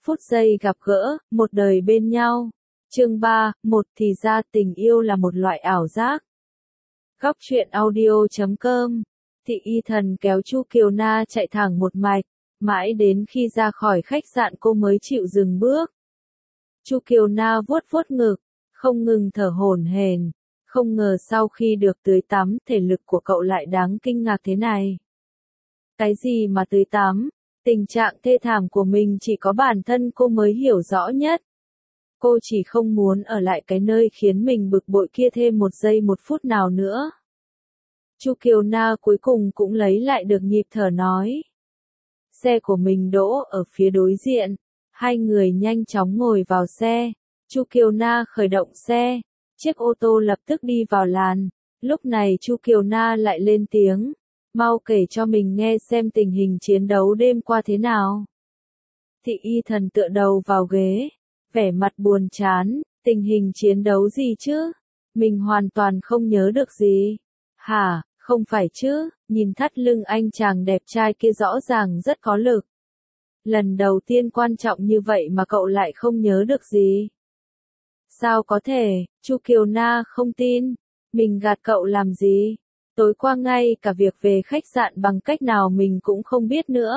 Phút giây gặp gỡ, một đời bên nhau. Chương 3, một thì ra tình yêu là một loại ảo giác. Góc truyện audio.com. Thị Y Thần kéo Chu Kiều Na chạy thẳng một mạch, mãi đến khi ra khỏi khách sạn cô mới chịu dừng bước. Chu Kiều Na vuốt vuốt ngực, không ngừng thở hổn hển, không ngờ sau khi được tưới tắm, thể lực của cậu lại đáng kinh ngạc thế này. Cái gì mà tưới tắm? Tình trạng thê thảm của mình chỉ có bản thân cô mới hiểu rõ nhất. Cô chỉ không muốn ở lại cái nơi khiến mình bực bội kia thêm một giây một phút nào nữa. Chu Kiều Na cuối cùng cũng lấy lại được nhịp thở nói. Xe của mình đỗ ở phía đối diện, hai người nhanh chóng ngồi vào xe. Chu Kiều Na khởi động xe, chiếc ô tô lập tức đi vào làn. Lúc này Chu Kiều Na lại lên tiếng. Mau kể cho mình nghe xem tình hình chiến đấu đêm qua thế nào. Thị Y Thần tựa đầu vào ghế, vẻ mặt buồn chán, tình hình chiến đấu gì chứ? Mình hoàn toàn không nhớ được gì. Hả, không phải chứ, nhìn thắt lưng anh chàng đẹp trai kia rõ ràng rất có lực. Lần đầu tiên quan trọng như vậy mà cậu lại không nhớ được gì. Sao có thể, Chu Kiều Na không tin, mình gạt cậu làm gì? Tối qua ngay cả việc về khách sạn bằng cách nào mình cũng không biết nữa.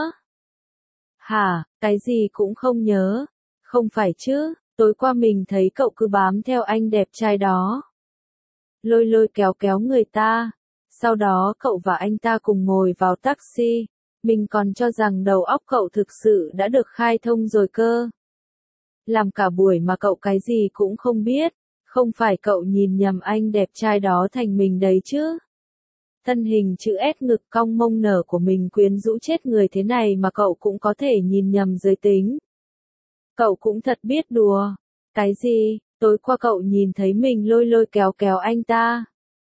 Hả, cái gì cũng không nhớ? Không phải chứ, tối qua mình thấy cậu cứ bám theo anh đẹp trai đó. Lôi lôi kéo kéo người ta. Sau đó cậu và anh ta cùng ngồi vào taxi. Mình còn cho rằng đầu óc cậu thực sự đã được khai thông rồi cơ. Làm cả buổi mà cậu cái gì cũng không biết. Không phải cậu nhìn nhầm anh đẹp trai đó thành mình đấy chứ. Thân hình chữ S ngực cong mông nở của mình quyến rũ chết người thế này mà cậu cũng có thể nhìn nhầm giới tính. Cậu cũng thật biết đùa. Cái gì, tối qua cậu nhìn thấy mình lôi lôi kéo kéo anh ta.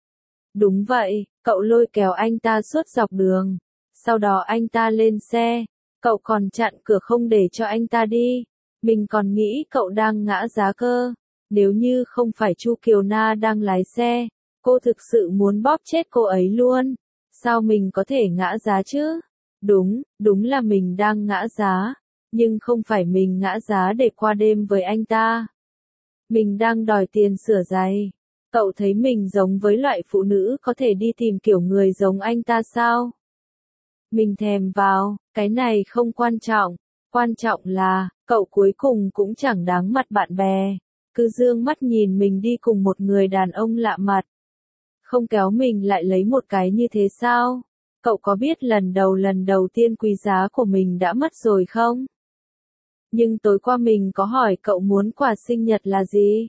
Đúng vậy, cậu lôi kéo anh ta suốt dọc đường. Sau đó anh ta lên xe, cậu còn chặn cửa không để cho anh ta đi. Mình còn nghĩ cậu đang ngã giá cơ. Nếu như không phải Chu Kiều Na đang lái xe, cô thực sự muốn bóp chết cô ấy luôn. Sao mình có thể ngã giá chứ? Đúng là mình đang ngã giá. Nhưng không phải mình ngã giá để qua đêm với anh ta. Mình đang đòi tiền sửa giày. Cậu thấy mình giống với loại phụ nữ có thể đi tìm kiểu người giống anh ta sao? Mình thèm vào, cái này không quan trọng. Quan trọng là, cậu cuối cùng cũng chẳng đáng mặt bạn bè. Cứ dương mắt nhìn mình đi cùng một người đàn ông lạ mặt. Không kéo mình lại lấy một cái như thế sao? Cậu có biết lần đầu tiên quý giá của mình đã mất rồi không? Nhưng tối qua mình có hỏi cậu muốn quà sinh nhật là gì?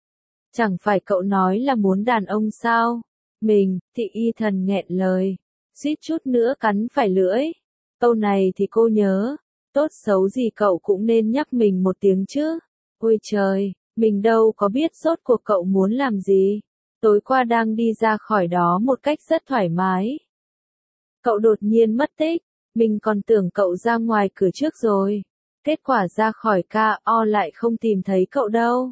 Chẳng phải cậu nói là muốn đàn ông sao? Mình, Thị Y Thần nghẹn lời, suýt chút nữa cắn phải lưỡi. Câu này thì cô nhớ, tốt xấu gì cậu cũng nên nhắc mình một tiếng chứ. Ôi trời, mình đâu có biết rốt cuộc cậu muốn làm gì. Tối qua đang đi ra khỏi đó một cách rất thoải mái. Cậu đột nhiên mất tích, mình còn tưởng cậu ra ngoài cửa trước rồi. Kết quả ra khỏi KO lại không tìm thấy cậu đâu.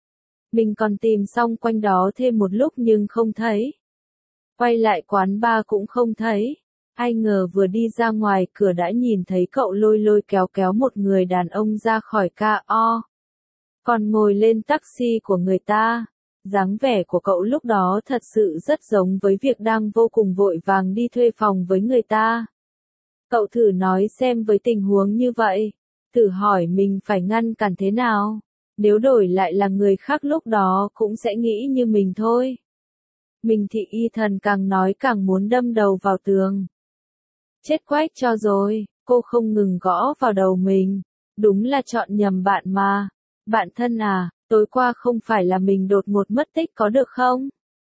Mình còn tìm xong quanh đó thêm một lúc nhưng không thấy. Quay lại quán bar cũng không thấy. Ai ngờ vừa đi ra ngoài cửa đã nhìn thấy cậu lôi lôi kéo kéo một người đàn ông ra khỏi KO. Còn ngồi lên taxi của người ta. Dáng vẻ của cậu lúc đó thật sự rất giống với việc đang vô cùng vội vàng đi thuê phòng với người ta. Cậu thử nói xem với tình huống như vậy. Thử hỏi mình phải ngăn cản thế nào. Nếu đổi lại là người khác lúc đó cũng sẽ nghĩ như mình thôi. Mình Thị Y Thần càng nói càng muốn đâm đầu vào tường. Chết quách cho rồi, cô không ngừng gõ vào đầu mình. Đúng là chọn nhầm bạn mà. Bạn thân à, tối qua không phải là mình đột ngột mất tích có được không?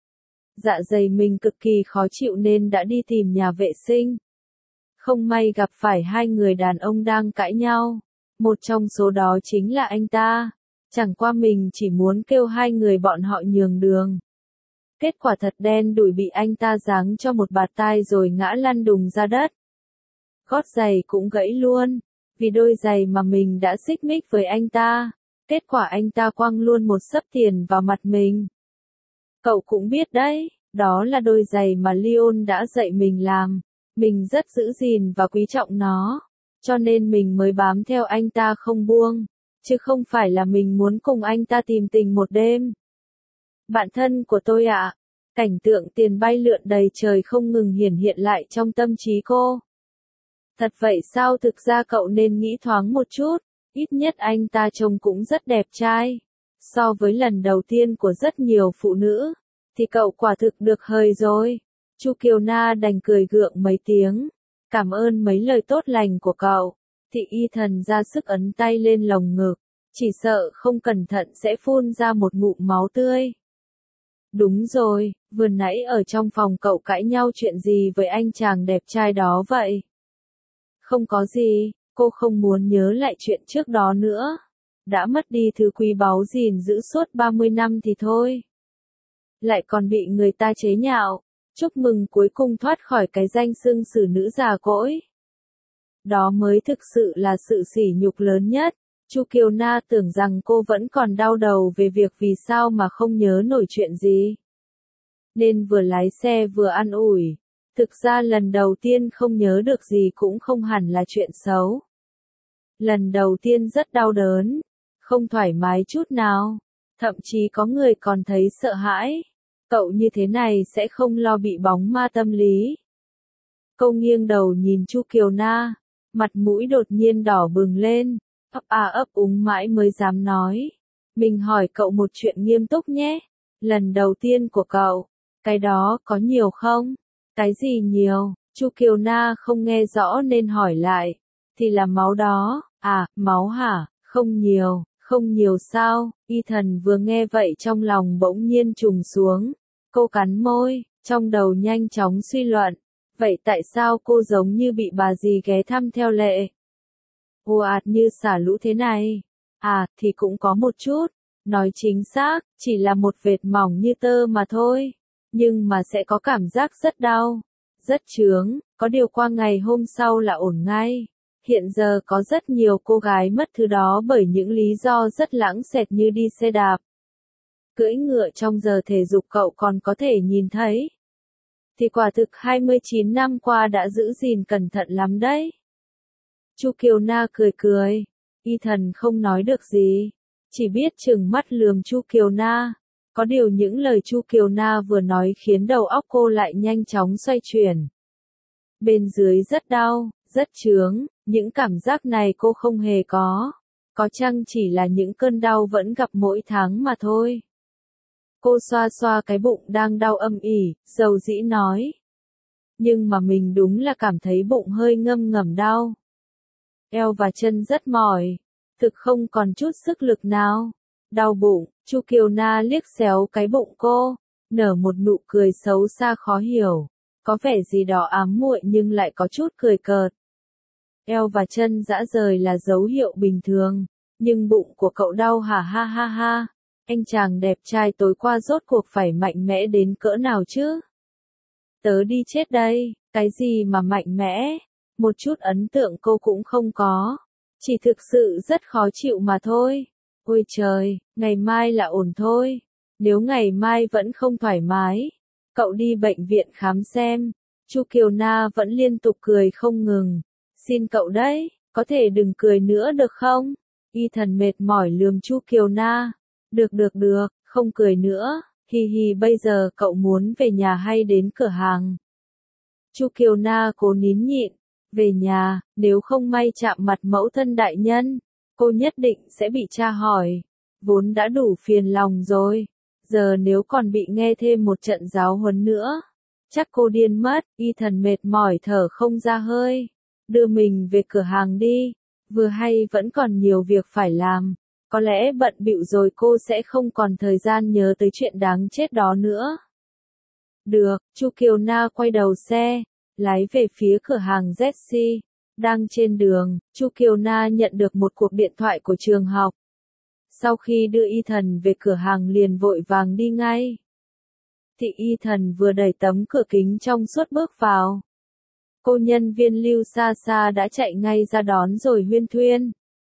Dạ dày mình cực kỳ khó chịu nên đã đi tìm nhà vệ sinh. Không may gặp phải hai người đàn ông đang cãi nhau. Một trong số đó chính là anh ta. Chẳng qua mình chỉ muốn kêu hai người bọn họ nhường đường. Kết quả thật đen đủi bị anh ta giáng cho một bạt tai rồi ngã lăn đùng ra đất. Gót giày cũng gãy luôn. Vì đôi giày mà mình đã xích mích với anh ta. Kết quả anh ta quăng luôn một xấp tiền vào mặt mình. Cậu cũng biết đấy, đó là đôi giày mà Leon đã dạy mình làm. Mình rất giữ gìn và quý trọng nó. cho nên mình mới bám theo anh ta không buông, chứ không phải là mình muốn cùng anh ta tìm tình một đêm. Bạn thân của tôi ạ, cảnh tượng tiền bay lượn đầy trời không ngừng hiển hiện lại trong tâm trí cô. Thật vậy sao? Thực ra cậu nên nghĩ thoáng một chút, ít nhất anh ta trông cũng rất đẹp trai. So với lần đầu tiên của rất nhiều phụ nữ, thì cậu quả thực được hời rồi. Chu Kiều Na đành cười gượng mấy tiếng. Cảm ơn mấy lời tốt lành của cậu. Thị Y Thần ra sức ấn tay lên lồng ngực, chỉ sợ không cẩn thận sẽ phun ra một ngụm máu tươi. Đúng rồi, vừa nãy ở trong phòng cậu cãi nhau chuyện gì với anh chàng đẹp trai đó vậy? Không có gì, cô không muốn nhớ lại chuyện trước đó nữa. Đã mất đi thứ quý báu gìn giữ suốt 30 năm thì thôi. Lại còn bị người ta chế nhạo. Chúc mừng cuối cùng thoát khỏi cái danh xưng xử nữ già cỗi. Đó mới thực sự là sự sỉ nhục lớn nhất. Chu Kiều Na tưởng rằng cô vẫn còn đau đầu về việc vì sao mà không nhớ nổi chuyện gì. Nên vừa lái xe vừa an ủi. Thực ra lần đầu tiên không nhớ được gì cũng không hẳn là chuyện xấu. Lần đầu tiên rất đau đớn, không thoải mái chút nào. Thậm chí có người còn thấy sợ hãi. Cậu như thế này sẽ không lo bị bóng ma tâm lý. Cô nghiêng đầu nhìn Chu Kiều Na, mặt mũi đột nhiên đỏ bừng lên, ấp úng mãi mới dám nói. Mình hỏi cậu một chuyện nghiêm túc nhé. Lần đầu tiên của cậu, cái đó có nhiều không? Cái gì nhiều? Chu Kiều Na không nghe rõ nên hỏi lại. Thì là máu đó. À, máu hả? Không nhiều. Không nhiều sao? Y Thần vừa nghe vậy trong lòng bỗng nhiên trùng xuống. Cô cắn môi, trong đầu nhanh chóng suy luận. Vậy tại sao cô giống như bị bà dì ghé thăm theo lệ? Ồ ạt như xả lũ thế này. À, thì cũng có một chút. Nói chính xác, chỉ là một vệt mỏng như tơ mà thôi. Nhưng mà sẽ có cảm giác rất đau. Rất chướng, có điều qua ngày hôm sau là ổn ngay. Hiện giờ có rất nhiều cô gái mất thứ đó bởi những lý do rất lãng xẹt như đi xe đạp. Cưỡi ngựa trong giờ thể dục cậu còn có thể nhìn thấy. Thì quả thực 29 năm qua đã giữ gìn cẩn thận lắm đấy. Chu Kiều Na cười cười. Y Thần không nói được gì. Chỉ biết trừng mắt lườm Chu Kiều Na. Có điều những lời Chu Kiều Na vừa nói khiến đầu óc cô lại nhanh chóng xoay chuyển. Bên dưới rất đau, rất chướng, những cảm giác này cô không hề có. Có chăng chỉ là những cơn đau vẫn gặp mỗi tháng mà thôi. Cô xoa xoa cái bụng đang đau âm ỉ, dầu dĩ nói. Nhưng mà mình đúng là cảm thấy bụng hơi ngâm ngầm đau. Eo và chân rất mỏi, thực không còn chút sức lực nào. Đau bụng, Chu Kiều Na liếc xéo cái bụng cô, nở một nụ cười xấu xa khó hiểu. Có vẻ gì đó ám muội nhưng lại có chút cười cợt. Eo và chân rã rời là dấu hiệu bình thường, nhưng bụng của cậu đau hả ha ha ha. Anh chàng đẹp trai tối qua rốt cuộc phải mạnh mẽ đến cỡ nào chứ? Tớ đi chết đây, cái gì mà mạnh mẽ? Một chút ấn tượng cô cũng không có. Chỉ thực sự rất khó chịu mà thôi. Ôi trời, ngày mai là ổn thôi. Nếu ngày mai vẫn không thoải mái, cậu đi bệnh viện khám xem. Chu Kiều Na vẫn liên tục cười không ngừng. Xin cậu đấy, có thể đừng cười nữa được không? Y Thần mệt mỏi lườm Chu Kiều Na. Được, không cười nữa. Hi hi, bây giờ cậu muốn về nhà hay đến cửa hàng? Chu Kiều Na cố nín nhịn. Về nhà, nếu không may chạm mặt mẫu thân đại nhân, cô nhất định sẽ bị tra hỏi. Vốn đã đủ phiền lòng rồi. Giờ nếu còn bị nghe thêm một trận giáo huấn nữa, chắc cô điên mất. Y Thần mệt mỏi thở không ra hơi. Đưa mình về cửa hàng đi. Vừa hay vẫn còn nhiều việc phải làm. Có lẽ bận bịu rồi cô sẽ không còn thời gian nhớ tới chuyện đáng chết đó nữa. Được, Chu Kiều Na quay đầu xe, lái về phía cửa hàng Zetsi. Đang trên đường, Chu Kiều Na nhận được một cuộc điện thoại của trường học. Sau khi đưa Y Thần về cửa hàng liền vội vàng đi ngay. Thị Y Thần vừa đẩy tấm cửa kính trong suốt bước vào. Cô nhân viên Lưu Sa Sa đã chạy ngay ra đón rồi huyên thuyên.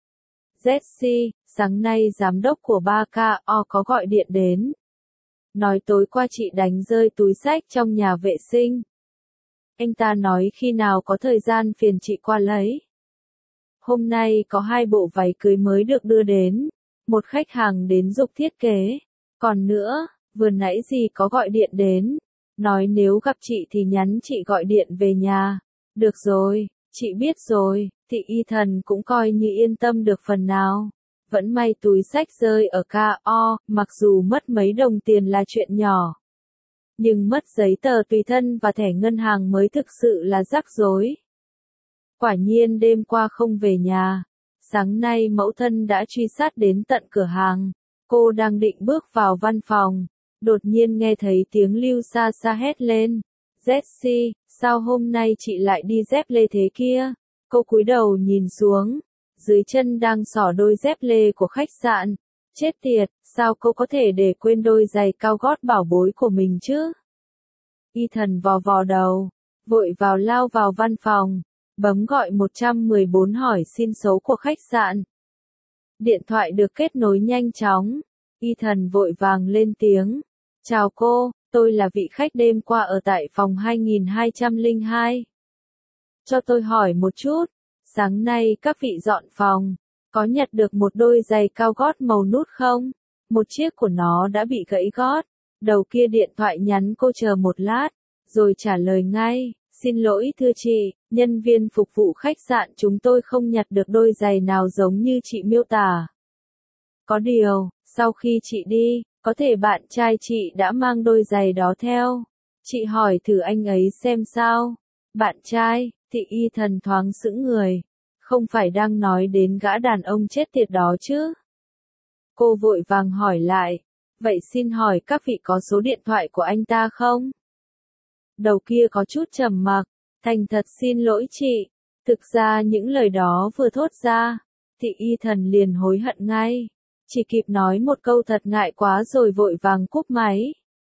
Zetsi, sáng nay giám đốc của 3KO có gọi điện đến. Nói tối qua chị đánh rơi túi xách trong nhà vệ sinh. Anh ta nói khi nào có thời gian phiền chị qua lấy. Hôm nay có 2 bộ váy cưới mới được đưa đến. Một khách hàng đến giục thiết kế. Còn nữa, vừa nãy dì có gọi điện đến. Nói nếu gặp chị thì nhắn chị gọi điện về nhà. Được rồi, chị biết rồi. Thị Y Thần cũng coi như yên tâm được phần nào. Vẫn may túi xách rơi ở KO, mặc dù mất mấy đồng tiền là chuyện nhỏ. Nhưng mất giấy tờ tùy thân và thẻ ngân hàng mới thực sự là rắc rối. Quả nhiên đêm qua không về nhà. Sáng nay mẫu thân đã truy sát đến tận cửa hàng. Cô đang định bước vào văn phòng. Đột nhiên nghe thấy tiếng Lưu xa xa hét lên. Jessie, sao hôm nay chị lại đi dép lê thế kia? Cô cúi đầu nhìn xuống. Dưới chân đang xỏ đôi dép lê của khách sạn. Chết tiệt, sao cô có thể để quên đôi giày cao gót bảo bối của mình chứ? Y Thần vò vò đầu, vội lao vào văn phòng, bấm gọi 114 hỏi xin số của khách sạn. Điện thoại được kết nối nhanh chóng. Y Thần vội vàng lên tiếng. Chào cô, tôi là vị khách đêm qua ở tại phòng 2202. Cho tôi hỏi một chút, sáng nay các vị dọn phòng, có nhặt được một đôi giày cao gót màu nút không? Một chiếc của nó đã bị gãy gót. Đầu kia điện thoại nhắn cô chờ một lát, rồi trả lời ngay. Xin lỗi thưa chị, nhân viên phục vụ khách sạn chúng tôi không nhặt được đôi giày nào giống như chị miêu tả. Có điều, sau khi chị đi, có thể bạn trai chị đã mang đôi giày đó theo. Chị hỏi thử anh ấy xem sao. Bạn trai, Thị Y Thần thoáng sững người. Không phải đang nói đến gã đàn ông chết tiệt đó chứ? Cô vội vàng hỏi lại. Vậy xin hỏi các vị có số điện thoại của anh ta không? Đầu kia có chút trầm mặc. Thành thật xin lỗi chị. Thực ra những lời đó vừa thốt ra, Thị Y Thần liền hối hận ngay. Chỉ kịp nói một câu thật ngại quá rồi vội vàng cúp máy.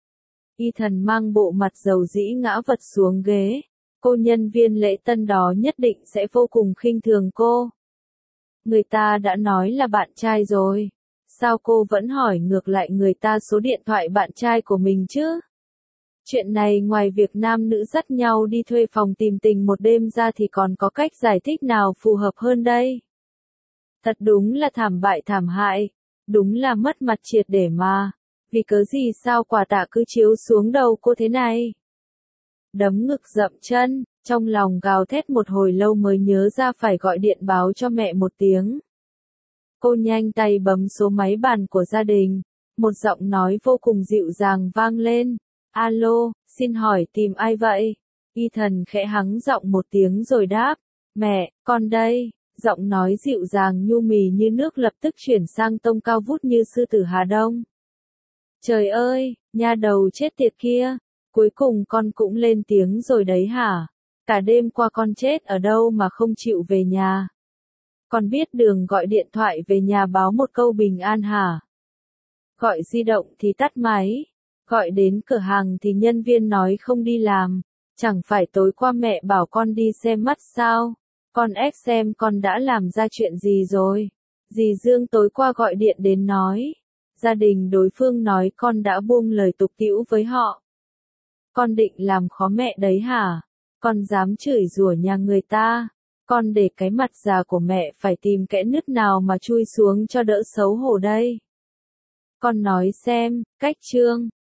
Y Thần mang bộ mặt dầu dĩ ngã vật xuống ghế. Cô nhân viên lễ tân đó nhất định sẽ vô cùng khinh thường cô. Người ta đã nói là bạn trai rồi. Sao cô vẫn hỏi ngược lại người ta số điện thoại bạn trai của mình chứ? Chuyện này ngoài việc nam nữ dắt nhau đi thuê phòng tìm tình một đêm ra thì còn có cách giải thích nào phù hợp hơn đây? Thật đúng là thảm bại thảm hại. Đúng là mất mặt triệt để mà. Vì cớ gì sao quả tạ cứ chiếu xuống đầu cô thế này? Đấm ngực dậm chân, trong lòng gào thét một hồi lâu mới nhớ ra phải gọi điện báo cho mẹ một tiếng. Cô nhanh tay bấm số máy bàn của gia đình. Một giọng nói vô cùng dịu dàng vang lên. Alo, xin hỏi tìm ai vậy? Y Thần khẽ hắng giọng một tiếng rồi đáp. Mẹ, con đây. Giọng nói dịu dàng nhu mì như nước lập tức chuyển sang tông cao vút như sư tử Hà Đông. Trời ơi, nha đầu chết tiệt kia. Cuối cùng con cũng lên tiếng rồi đấy hả? Cả đêm qua con chết ở đâu mà không chịu về nhà? Con biết đường gọi điện thoại về nhà báo một câu bình an hả? Gọi di động thì tắt máy. Gọi đến cửa hàng thì nhân viên nói không đi làm. Chẳng phải tối qua mẹ bảo con đi xem mắt sao? Con ép xem con đã làm ra chuyện gì rồi? Dì Dương tối qua gọi điện đến nói. Gia đình đối phương nói con đã buông lời tục tĩu với họ. Con định làm khó mẹ đấy hả? Con dám chửi rủa nhà người ta. Con để cái mặt già của mẹ phải tìm kẽ nứt nào mà chui xuống cho đỡ xấu hổ đây. Con nói xem, cách trương,